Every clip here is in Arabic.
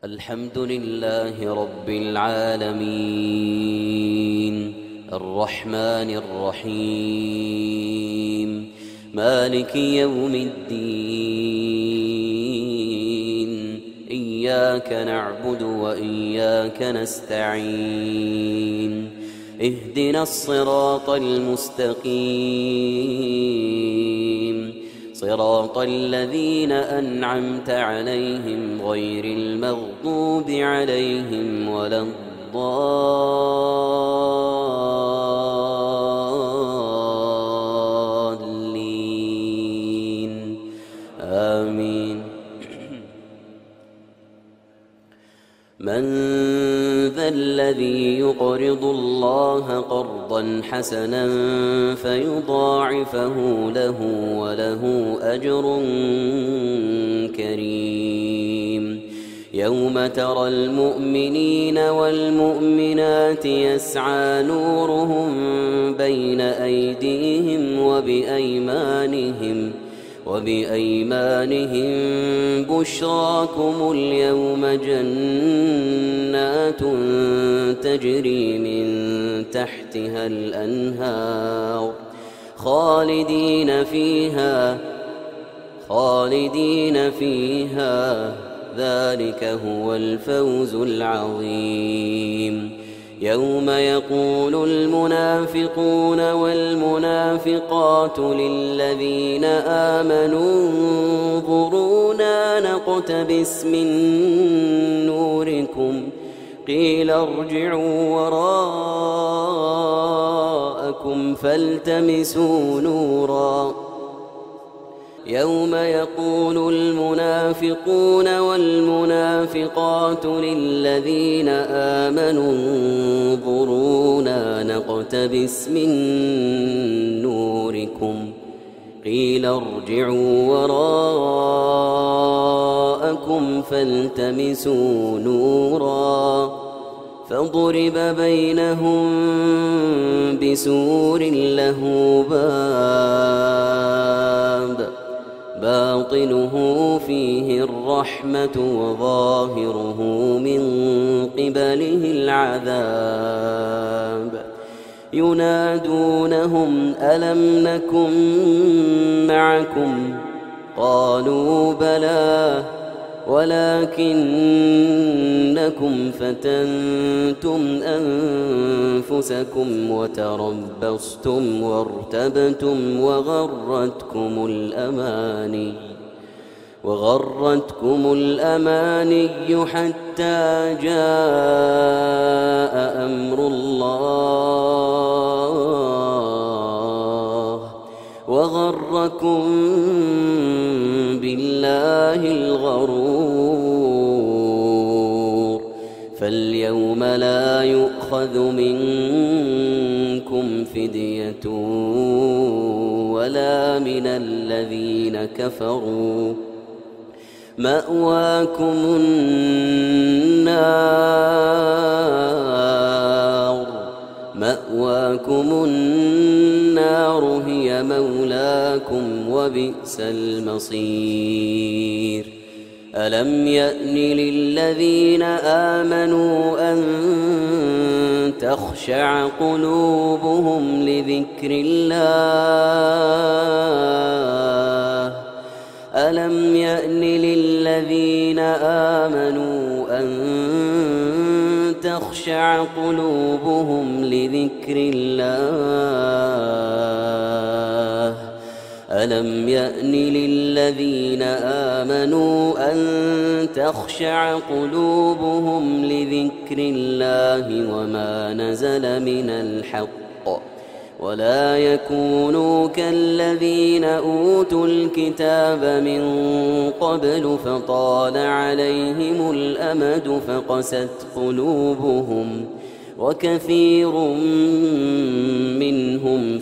الحمد لله رب العالمين الرحمن الرحيم مالك يوم الدين إياك نعبد وإياك نستعين اهدنا الصراط المستقيم صراط الذين أنعمت عليهم غير المغضوب عليهم ولا الضالين آمين. من ذا الذي يقرض الله قرضا حسنا فيضاعفه له وله أجر كريم. يوم ترى المؤمنين والمؤمنات يسعى نورهم بين أيديهم وبأيمانهم بشراكم اليوم جنات تجري من تحتها الأنهار خالدين فيها ذلك هو الفوز العظيم. يوم يقول المنافقون والمنافقات للذين آمنوا انظرونا نقتبس من نوركم قيل ارجعوا وراءكم فالتمسوا نورا. يوم يقول المنافقون والمنافقات للذين آمنوا انظرونا نقتبس من نوركم قيل ارجعوا وراءكم فالتمسوا نورا فضرب بينهم بسور له باب باطنه فيه الرحمة وظاهره من قبله العذاب. ينادونهم ألم نكن معكم قالوا بلى ولكنكم فتنتم أنفسكم وتربصتم وارتبتم وغرتكم الأماني حتى جاء أمر الله وغركم بالله الغرور. فاليوم لا يؤخذ منكم فدية ولا من الذين كفروا مأواكم النار هي مولاكم وبئس المصير. ألم يأن للذين آمنوا أن تخشع قلوبهم لذكر الله ألم يأن للذين آمنوا أن تخشع قلوبهم لذكر الله ألم يأن للذين آمنوا أن تخشع قلوبهم لذكر الله وما نزل من الحق ولا يكونوا كالذين أوتوا الكتاب من قبل فطال عليهم الأمد فقست قلوبهم وكثير منهم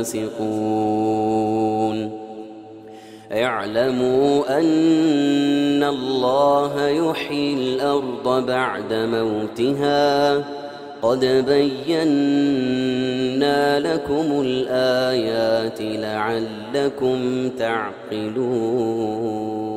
فاسقون. اعلموا أن الله يحيي الأرض بعد موتها قد بينا لكم الآيات لعلكم تعقلون.